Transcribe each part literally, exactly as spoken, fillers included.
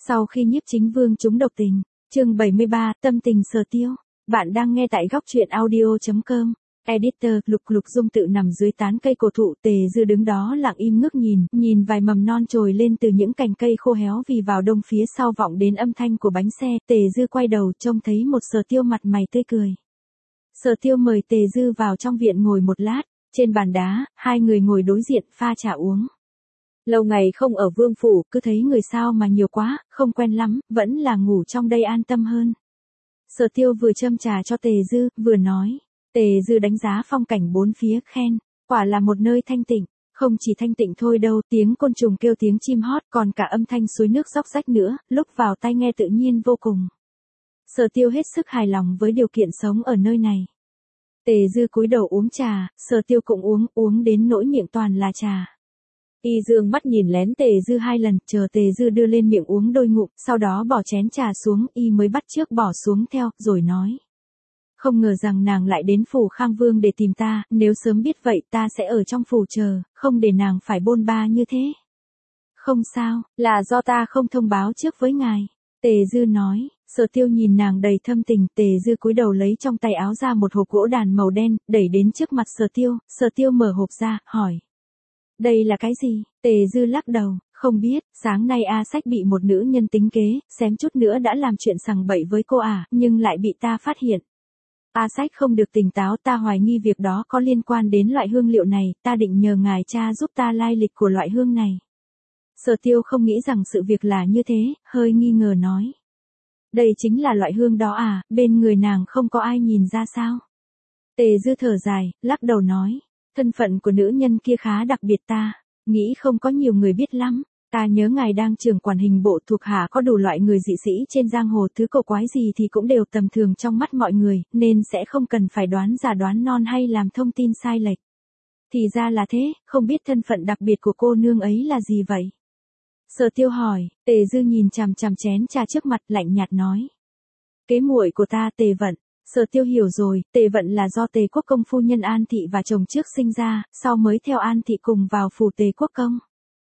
Sau khi Nhiếp Chính Vương trúng độc tình, chương bảy mươi ba, tâm tình Sở Tiêu. Bạn đang nghe tại góc truyện audio chấm com. Editor, Lục Lục Dung tự nằm dưới tán cây cổ thụ, Tề Dư đứng đó lặng im ngước nhìn, nhìn vài mầm non trồi lên từ những cành cây khô héo vì vào đông phía sau vọng đến âm thanh của bánh xe, Tề Dư quay đầu trông thấy một Sở Tiêu mặt mày tươi cười. Sở Tiêu mời Tề Dư vào trong viện ngồi một lát, trên bàn đá, hai người ngồi đối diện pha trà uống. Lâu ngày không ở vương phủ, cứ thấy người sao mà nhiều quá, không quen lắm, vẫn là ngủ trong đây an tâm hơn. Sở Tiêu vừa châm trà cho Tề Dư, vừa nói. Tề Dư đánh giá phong cảnh bốn phía, khen, quả là một nơi thanh tịnh, không chỉ thanh tịnh thôi đâu, tiếng côn trùng kêu, tiếng chim hót, còn cả âm thanh suối nước róc rách nữa, lúc vào tai nghe tự nhiên vô cùng. Sở Tiêu hết sức hài lòng với điều kiện sống ở nơi này. Tề Dư cúi đầu uống trà, Sở Tiêu cũng uống, uống đến nỗi miệng toàn là trà. Y dương mắt nhìn lén Tề Dư hai lần, chờ Tề Dư đưa lên miệng uống đôi ngụm, sau đó bỏ chén trà xuống, Y mới bắt trước bỏ xuống theo, rồi nói. Không ngờ rằng nàng lại đến phủ Khang Vương để tìm ta, nếu sớm biết vậy ta sẽ ở trong phủ chờ, không để nàng phải bôn ba như thế. Không sao, là do ta không thông báo trước với ngài. Tề Dư nói. Sở Tiêu nhìn nàng đầy thâm tình, Tề Dư cúi đầu lấy trong tay áo ra một hộp gỗ đàn màu đen, đẩy đến trước mặt Sở Tiêu, Sở Tiêu mở hộp ra, hỏi. Đây là cái gì? Tề Dư lắc đầu, không biết, sáng nay A Sách bị một nữ nhân tính kế, xém chút nữa đã làm chuyện sằng bậy với cô ả, nhưng lại bị ta phát hiện. A Sách không được tỉnh táo, ta hoài nghi việc đó có liên quan đến loại hương liệu này, ta định nhờ ngài cha giúp ta lai lịch của loại hương này. Sở Tiêu không nghĩ rằng sự việc là như thế, hơi nghi ngờ nói. Đây chính là loại hương đó à, bên người nàng không có ai nhìn ra sao? Tề Dư thở dài, lắc đầu nói. Thân phận của nữ nhân kia khá đặc biệt, ta nghĩ không có nhiều người biết lắm. Ta nhớ ngài đang trưởng quản hình bộ, thuộc hạ có đủ loại người dị sĩ trên giang hồ, thứ cổ quái gì thì cũng đều tầm thường trong mắt mọi người, nên sẽ không cần phải đoán giả đoán non hay làm thông tin sai lệch. Thì ra là thế, không biết thân phận đặc biệt của cô nương ấy là gì vậy? Sở Tiêu hỏi. Tề Dư nhìn chằm chằm chén trà trước mặt, lạnh nhạt nói. Kế muội của ta, Tề Vận. Sở Tiêu hiểu rồi, Tề Vận là do Tề Quốc Công phu nhân An Thị và chồng trước sinh ra, sau mới theo An Thị cùng vào phủ Tề Quốc Công.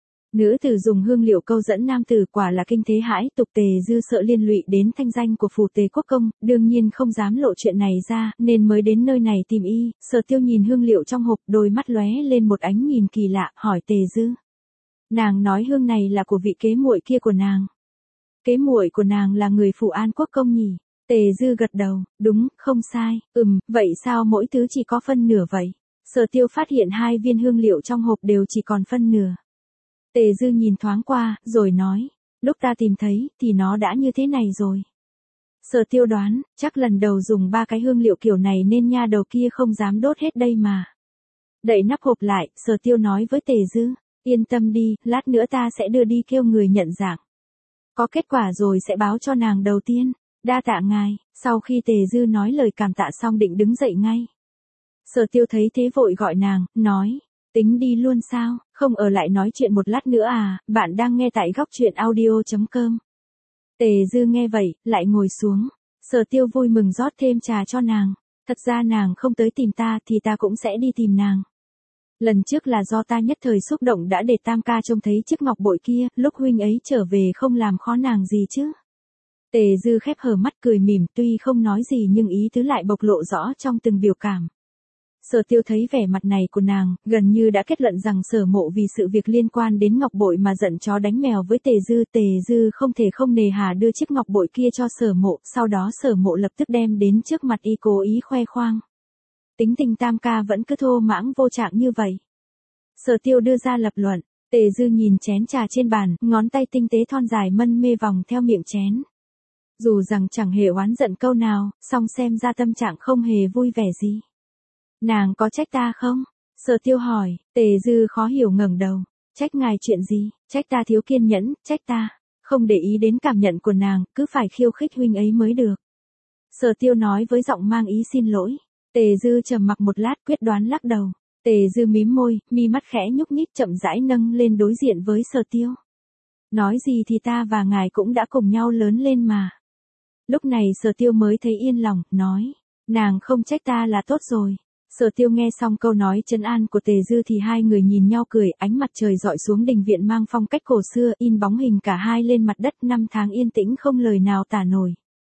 Nữ tử dùng hương liệu câu dẫn nam tử, quả là kinh thế hãi tục. Tề Dư sợ liên lụy đến thanh danh của phủ Tề Quốc Công, đương nhiên không dám lộ chuyện này ra, nên mới đến nơi này tìm y. Sở Tiêu nhìn hương liệu trong hộp, đôi mắt lóe lên một ánh nhìn kỳ lạ, hỏi Tề Dư. Nàng nói hương này là của vị kế muội kia của nàng. Kế muội của nàng là người phủ An Quốc Công nhỉ? Tề Dư gật đầu, đúng, không sai, ừm, vậy sao mỗi thứ chỉ có phân nửa vậy? Sở Tiêu phát hiện hai viên hương liệu trong hộp đều chỉ còn phân nửa. Tề Dư nhìn thoáng qua, rồi nói, lúc ta tìm thấy, thì nó đã như thế này rồi. Sở Tiêu đoán, chắc lần đầu dùng ba cái hương liệu kiểu này nên nha đầu kia không dám đốt hết đây mà. Đậy nắp hộp lại, Sở Tiêu nói với Tề Dư, yên tâm đi, lát nữa ta sẽ đưa đi kêu người nhận dạng. Có kết quả rồi sẽ báo cho nàng đầu tiên. Đa tạ ngài. Sau khi Tề Dư nói lời cảm tạ xong định đứng dậy ngay. Sở Tiêu thấy thế vội gọi nàng, nói, tính đi luôn sao, không ở lại nói chuyện một lát nữa à? Bạn đang nghe tại góc truyện audio chấm com. Tề Dư nghe vậy, lại ngồi xuống. Sở Tiêu vui mừng rót thêm trà cho nàng. Thật ra nàng không tới tìm ta thì ta cũng sẽ đi tìm nàng. Lần trước là do ta nhất thời xúc động đã để Tam ca trông thấy chiếc ngọc bội kia, lúc huynh ấy trở về không làm khó nàng gì chứ. Tề Dư khép hờ mắt cười mỉm, tuy không nói gì nhưng ý tứ lại bộc lộ rõ trong từng biểu cảm. Sở Tiêu thấy vẻ mặt này của nàng, gần như đã kết luận rằng Sở Mộ vì sự việc liên quan đến ngọc bội mà giận chó đánh mèo với Tề Dư. Tề Dư không thể không nề hà đưa chiếc ngọc bội kia cho Sở Mộ, sau đó Sở Mộ lập tức đem đến trước mặt y cố ý khoe khoang. Tính tình Tam ca vẫn cứ thô mãng vô trạng như vậy. Sở Tiêu đưa ra lập luận. Tề Dư nhìn chén trà trên bàn, ngón tay tinh tế thon dài mân mê vòng theo miệng chén. Dù rằng chẳng hề oán giận câu nào, song xem ra tâm trạng không hề vui vẻ gì. Nàng có trách ta không? Sở Tiêu hỏi. Tề Dư khó hiểu ngẩng đầu. Trách ngài chuyện gì? Trách ta thiếu kiên nhẫn, trách ta không để ý đến cảm nhận của nàng, cứ phải khiêu khích huynh ấy mới được. Sở Tiêu nói với giọng mang ý xin lỗi. Tề Dư trầm mặc một lát, quyết đoán lắc đầu. Tề Dư mím môi, mi mắt khẽ nhúc nhích, chậm rãi nâng lên đối diện với Sở Tiêu. Nói gì thì ta và ngài cũng đã cùng nhau lớn lên mà. Lúc này Sở Tiêu mới thấy yên lòng, nói, nàng không trách ta là tốt rồi. Sở Tiêu nghe xong câu nói trấn an của Tề Dư thì hai người nhìn nhau cười, ánh mặt trời dọi xuống đình viện mang phong cách cổ xưa, in bóng hình cả hai lên mặt đất, năm tháng yên tĩnh không lời nào tả nổi.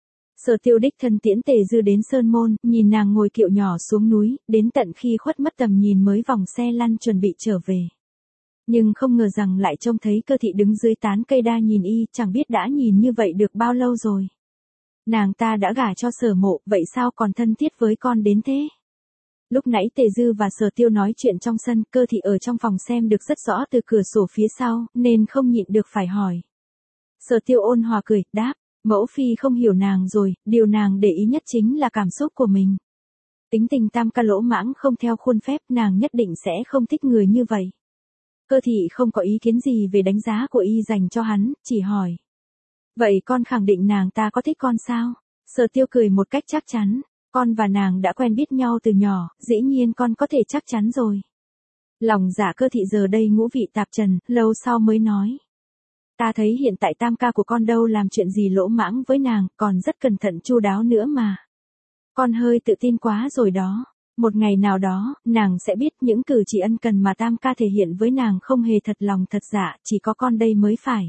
Sở Tiêu đích thân tiễn Tề Dư đến Sơn Môn, nhìn nàng ngồi kiệu nhỏ xuống núi, đến tận khi khuất mất tầm nhìn mới vòng xe lăn chuẩn bị trở về. Nhưng không ngờ rằng lại trông thấy Cơ Thị đứng dưới tán cây đa nhìn y, chẳng biết đã nhìn như vậy được bao lâu rồi. Nàng ta đã gả cho Sở Mộ, vậy sao còn thân thiết với con đến thế? Lúc nãy Tề Dư và Sở Tiêu nói chuyện trong sân, Cơ Thị ở trong phòng xem được rất rõ từ cửa sổ phía sau, nên không nhịn được phải hỏi. Sở Tiêu ôn hòa cười, đáp, mẫu phi không hiểu nàng rồi, điều nàng để ý nhất chính là cảm xúc của mình. Tính tình Tam ca lỗ mãng không theo khuôn phép, nàng nhất định sẽ không thích người như vậy. Cơ Thị không có ý kiến gì về đánh giá của y dành cho hắn, chỉ hỏi. Vậy con khẳng định nàng ta có thích con sao? Sở Tiêu cười một cách chắc chắn. Con và nàng đã quen biết nhau từ nhỏ, dĩ nhiên con có thể chắc chắn rồi. Lòng dạ Cơ Thị giờ đây ngũ vị tạp trần, lâu sau mới nói. Ta thấy hiện tại Tam ca của con đâu làm chuyện gì lỗ mãng với nàng, còn rất cẩn thận chu đáo nữa mà. Con hơi tự tin quá rồi đó. Một ngày nào đó, nàng sẽ biết những cử chỉ ân cần mà Tam ca thể hiện với nàng không hề thật lòng thật dạ, chỉ có con đây mới phải.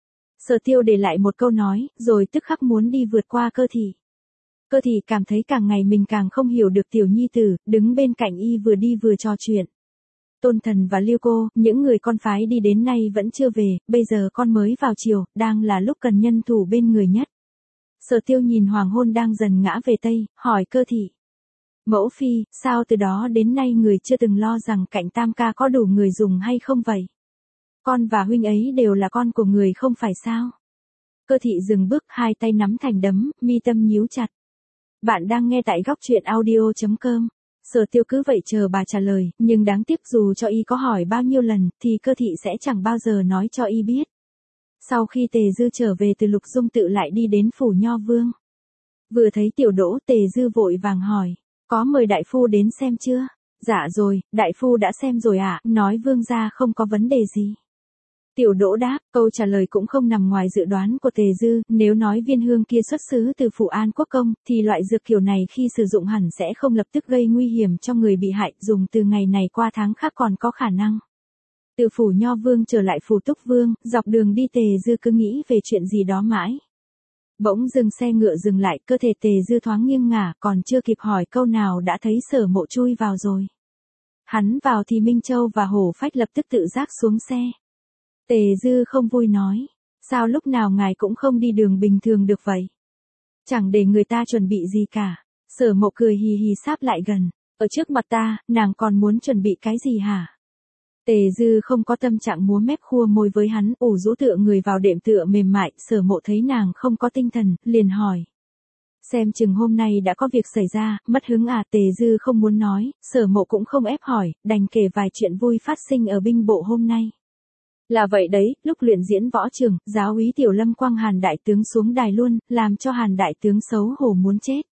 Sở Tiêu để lại một câu nói, rồi tức khắc muốn đi vượt qua Cơ Thị. Cơ Thị cảm thấy càng ngày mình càng không hiểu được tiểu nhi tử, đứng bên cạnh y vừa đi vừa trò chuyện. Tôn Thần và Lưu Cô, những người con phái đi đến nay vẫn chưa về, bây giờ con mới vào chiều, đang là lúc cần nhân thủ bên người nhất. Sở Tiêu nhìn hoàng hôn đang dần ngã về Tây, hỏi Cơ Thị. Mẫu phi, sao từ đó đến nay người chưa từng lo rằng cạnh Tam ca có đủ người dùng hay không vậy? Con và huynh ấy đều là con của người không phải sao? Cơ Thị dừng bước, hai tay nắm thành đấm, mi tâm nhíu chặt. Bạn đang nghe tại góc truyện audio chấm com. Sở Tiêu cứ vậy chờ bà trả lời, nhưng đáng tiếc dù cho y có hỏi bao nhiêu lần, thì Cơ Thị sẽ chẳng bao giờ nói cho y biết. Sau khi Tề Dư trở về từ Lục Dung Tự lại đi đến phủ Nho Vương. Vừa thấy Tiểu Đỗ, Tề Dư vội vàng hỏi, có mời đại phu đến xem chưa? Dạ rồi, đại phu đã xem rồi ạ, à, nói vương gia không có vấn đề gì. Tiểu Đỗ đáp, câu trả lời cũng không nằm ngoài dự đoán của Tề Dư, nếu nói viên hương kia xuất xứ từ phủ An Quốc Công, thì loại dược kiểu này khi sử dụng hẳn sẽ không lập tức gây nguy hiểm cho người bị hại, dùng từ ngày này qua tháng khác còn có khả năng. Từ phủ Nho Vương trở lại phủ Túc Vương, dọc đường đi Tề Dư cứ nghĩ về chuyện gì đó mãi. Bỗng dừng xe ngựa dừng lại, cơ thể Tề Dư thoáng nghiêng ngả, còn chưa kịp hỏi câu nào đã thấy Sở Mộ chui vào rồi. Hắn vào thì Minh Châu và Hổ Phách lập tức tự giác xuống xe. Tề Dư không vui nói, sao lúc nào ngài cũng không đi đường bình thường được vậy? Chẳng để người ta chuẩn bị gì cả. Sở Mộ cười hì hì sáp lại gần, ở trước mặt ta, nàng còn muốn chuẩn bị cái gì hả? Tề Dư không có tâm trạng múa mép khua môi với hắn, ủ rũ tựa người vào đệm tựa mềm mại, Sở Mộ thấy nàng không có tinh thần, liền hỏi. Xem chừng hôm nay đã có việc xảy ra, mất hứng à? Tề Dư không muốn nói, Sở Mộ cũng không ép hỏi, đành kể vài chuyện vui phát sinh ở binh bộ hôm nay. Là vậy đấy, lúc luyện diễn võ trường, giáo úy Tiểu Lâm quăng Hàn đại tướng xuống đài luôn, làm cho Hàn đại tướng xấu hổ muốn chết.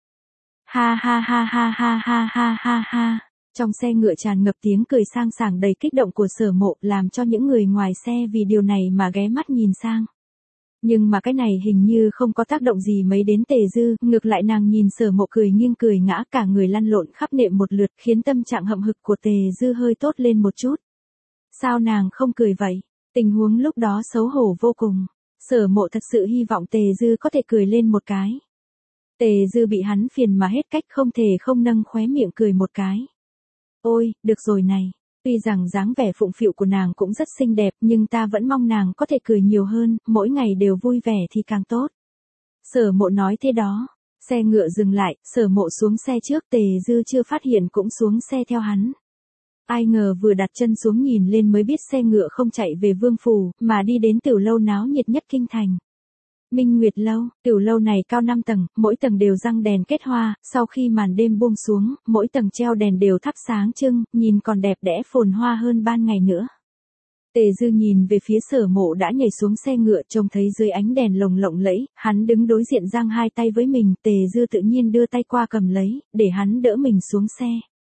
Ha ha ha ha ha ha ha ha ha. Trong xe ngựa tràn ngập tiếng cười sang sảng đầy kích động của Sở Mộ, làm cho những người ngoài xe vì điều này mà ghé mắt nhìn sang. Nhưng mà cái này hình như không có tác động gì mấy đến Tề Dư, ngược lại nàng nhìn Sở Mộ cười nghiêng cười ngã, cả người lăn lộn khắp nệm một lượt, khiến tâm trạng hậm hực của Tề Dư hơi tốt lên một chút. Sao nàng không cười vậy? Tình huống lúc đó xấu hổ vô cùng. Sở Mộ thật sự hy vọng Tề Dư có thể cười lên một cái. Tề Dư bị hắn phiền mà hết cách, không thể không nâng khóe miệng cười một cái. Ôi, được rồi này. Tuy rằng dáng vẻ phụng phịu của nàng cũng rất xinh đẹp, nhưng ta vẫn mong nàng có thể cười nhiều hơn, mỗi ngày đều vui vẻ thì càng tốt. Sở Mộ nói thế đó. Xe ngựa dừng lại, Sở Mộ xuống xe trước, Tề Dư chưa phát hiện cũng xuống xe theo hắn. Ai ngờ vừa đặt chân xuống nhìn lên mới biết xe ngựa không chạy về Vương phủ, mà đi đến tiểu lâu náo nhiệt nhất kinh thành. Minh Nguyệt Lâu, tiểu lâu này cao năm tầng, mỗi tầng đều răng đèn kết hoa, sau khi màn đêm buông xuống, mỗi tầng treo đèn đều thắp sáng trưng, nhìn còn đẹp đẽ phồn hoa hơn ban ngày nữa. Tề Dư nhìn về phía Sở Mộ đã nhảy xuống xe ngựa, trông thấy dưới ánh đèn lồng lộng lẫy, hắn đứng đối diện giang hai tay với mình, Tề Dư tự nhiên đưa tay qua cầm lấy, để hắn đỡ mình xuống xe.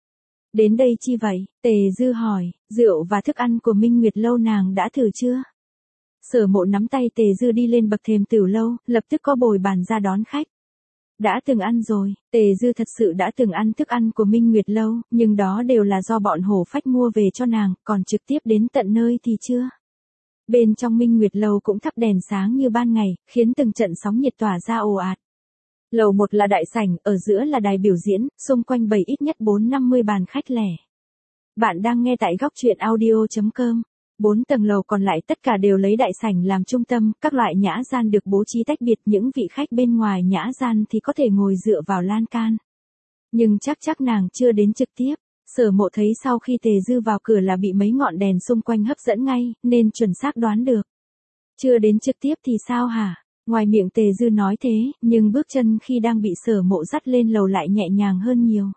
Đến đây chi vậy? Tề Dư hỏi, rượu và thức ăn của Minh Nguyệt Lâu nàng đã thử chưa? Sở Mộ nắm tay Tề Dư đi lên bậc thềm tiểu lâu, lập tức có bồi bàn ra đón khách. Đã từng ăn rồi, Tề Dư thật sự đã từng ăn thức ăn của Minh Nguyệt Lâu, nhưng đó đều là do bọn hổ phách mua về cho nàng, còn trực tiếp đến tận nơi thì chưa. Bên trong Minh Nguyệt Lâu cũng thắp đèn sáng như ban ngày, khiến từng trận sóng nhiệt tỏa ra ồ ạt. Lầu một là đại sảnh, ở giữa là đài biểu diễn, xung quanh bày ít nhất bốn năm mươi bàn khách lẻ. Bạn đang nghe tại góc truyện audio chấm com. Bốn tầng lầu còn lại tất cả đều lấy đại sảnh làm trung tâm, các loại nhã gian được bố trí tách biệt, những vị khách bên ngoài nhã gian thì có thể ngồi dựa vào lan can. Nhưng chắc chắc nàng chưa đến trực tiếp. Sở Mộ thấy sau khi Tề Dư vào cửa là bị mấy ngọn đèn xung quanh hấp dẫn ngay, nên chuẩn xác đoán được. Chưa đến trực tiếp thì sao hả? Ngoài miệng Tề Dư nói thế, nhưng bước chân khi đang bị Sở Mộ dắt lên lầu lại nhẹ nhàng hơn nhiều.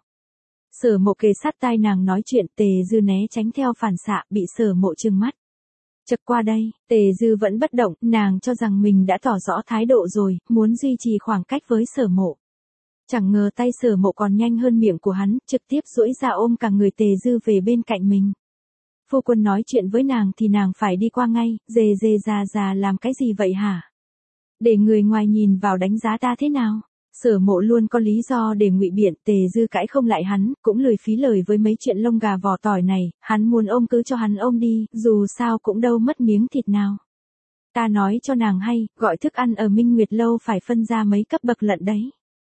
Sở Mộ kề sát tai nàng nói chuyện, Tề Dư né tránh theo phản xạ, bị Sở Mộ trừng mắt. Chợt qua đây, Tề Dư vẫn bất động, nàng cho rằng mình đã tỏ rõ thái độ rồi, muốn duy trì khoảng cách với Sở Mộ. Chẳng ngờ tay Sở Mộ còn nhanh hơn miệng của hắn, trực tiếp duỗi ra ôm cả người Tề Dư về bên cạnh mình. Phu quân nói chuyện với nàng thì nàng phải đi qua ngay, dề dề già già làm cái gì vậy hả? Để người ngoài nhìn vào đánh giá ta thế nào? Sở Mộ luôn có lý do để ngụy biện, Tề Dư cãi không lại hắn, cũng lười phí lời với mấy chuyện lông gà vỏ tỏi này, hắn muốn ôm cứ cho hắn ôm đi, dù sao cũng đâu mất miếng thịt nào. Ta nói cho nàng hay, gọi thức ăn ở Minh Nguyệt Lâu phải phân ra mấy cấp bậc lận đấy.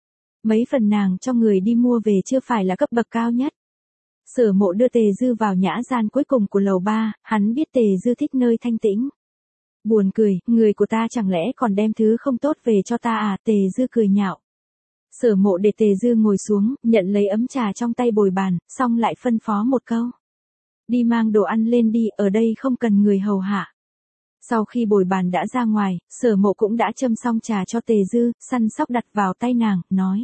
Mấy phần nàng cho người đi mua về chưa phải là cấp bậc cao nhất. Sở Mộ đưa Tề Dư vào nhã gian cuối cùng của lầu ba, hắn biết Tề Dư thích nơi thanh tĩnh. Buồn cười, người của ta chẳng lẽ còn đem thứ không tốt về cho ta à? Tề Dư cười nhạo. Sở Mộ để Tề Dư ngồi xuống, nhận lấy ấm trà trong tay bồi bàn, xong lại phân phó một câu. Đi mang đồ ăn lên đi, ở đây không cần người hầu hạ. Sau khi bồi bàn đã ra ngoài, Sở Mộ cũng đã châm xong trà cho Tề Dư, săn sóc đặt vào tay nàng, nói.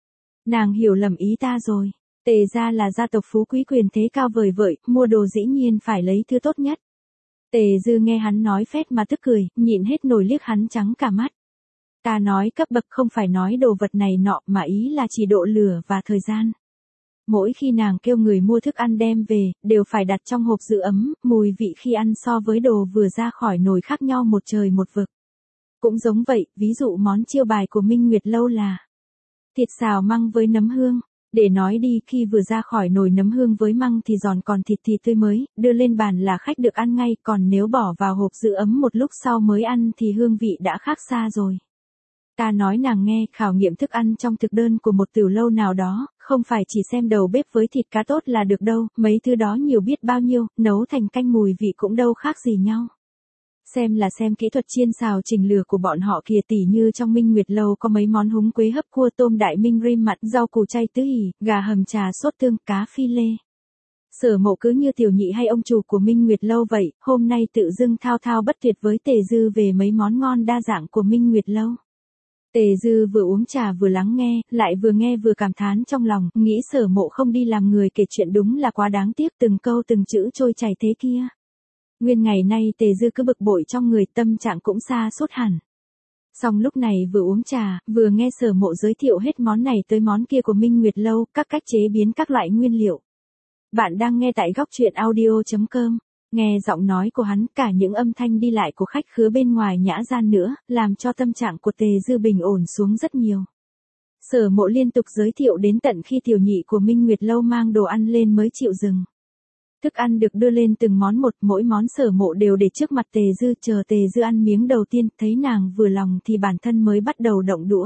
Nàng hiểu lầm ý ta rồi. Tề gia là gia tộc phú quý quyền thế cao vời vợi, mua đồ dĩ nhiên phải lấy thứ tốt nhất. Tề Dư nghe hắn nói phét mà tức cười, nhịn hết nổi liếc hắn trắng cả mắt. Ta nói cấp bậc không phải nói đồ vật này nọ mà ý là chỉ độ lửa và thời gian. Mỗi khi nàng kêu người mua thức ăn đem về, đều phải đặt trong hộp giữ ấm, mùi vị khi ăn so với đồ vừa ra khỏi nồi khác nhau một trời một vực. Cũng giống vậy, ví dụ món chiêu bài của Minh Nguyệt Lâu là thịt xào măng với nấm hương. Để nói đi, khi vừa ra khỏi nồi nấm hương với măng thì giòn còn thịt thì tươi mới, đưa lên bàn là khách được ăn ngay, còn nếu bỏ vào hộp giữ ấm một lúc sau mới ăn thì hương vị đã khác xa rồi. Ta nói nàng nghe, khảo nghiệm thức ăn trong thực đơn của một tiểu lâu nào đó, không phải chỉ xem đầu bếp với thịt cá tốt là được đâu, mấy thứ đó nhiều biết bao nhiêu, nấu thành canh mùi vị cũng đâu khác gì nhau. Xem là xem kỹ thuật chiên xào chỉnh lửa của bọn họ kìa, tỉ như trong Minh Nguyệt Lâu có mấy món húng quế hấp cua tôm đại minh rim mặn, rau củ chay tứ hỉ, gà hầm trà sốt tương, cá phi lê. Sở Mộ cứ như tiểu nhị hay ông chủ của Minh Nguyệt Lâu vậy, hôm nay tự dưng thao thao bất tuyệt với Tề Dư về mấy món ngon đa dạng của Minh Nguyệt Lâu. Tề Dư vừa uống trà vừa lắng nghe, lại vừa nghe vừa cảm thán trong lòng, nghĩ Sở Mộ không đi làm người kể chuyện đúng là quá đáng tiếc, từng câu từng chữ trôi chảy thế kia. Nguyên ngày nay Tề Dư cứ bực bội trong người, tâm trạng cũng xa sút hẳn. Xong lúc này vừa uống trà, vừa nghe Sở Mộ giới thiệu hết món này tới món kia của Minh Nguyệt Lâu, các cách chế biến các loại nguyên liệu. Bạn đang nghe tại góc truyện audio chấm com. Nghe giọng nói của hắn, cả những âm thanh đi lại của khách khứa bên ngoài nhã gian nữa, làm cho tâm trạng của Tề Dư bình ổn xuống rất nhiều. Sở Mộ liên tục giới thiệu đến tận khi tiểu nhị của Minh Nguyệt Lâu mang đồ ăn lên mới chịu dừng. Thức ăn được đưa lên từng món một, mỗi món Sở Mộ đều để trước mặt Tề Dư, chờ Tề Dư ăn miếng đầu tiên, thấy nàng vừa lòng thì bản thân mới bắt đầu động đũa.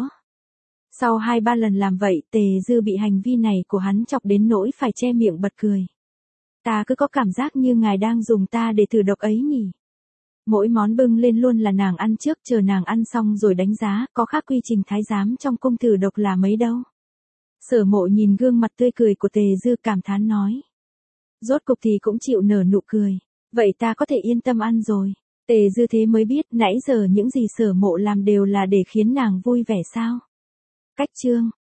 Sau hai ba lần làm vậy, Tề Dư bị hành vi này của hắn chọc đến nỗi phải che miệng bật cười. Ta cứ có cảm giác như ngài đang dùng ta để thử độc ấy nhỉ. Mỗi món bưng lên luôn là nàng ăn trước, chờ nàng ăn xong rồi đánh giá, có khác quy trình thái giám trong cung thử độc là mấy đâu. Sở Mộ nhìn gương mặt tươi cười của Tề Dư cảm thán nói. Rốt cục thì cũng chịu nở nụ cười. Vậy ta có thể yên tâm ăn rồi. Tề Dư thế mới biết nãy giờ những gì Sở Mộ làm đều là để khiến nàng vui vẻ sao. Cách chương.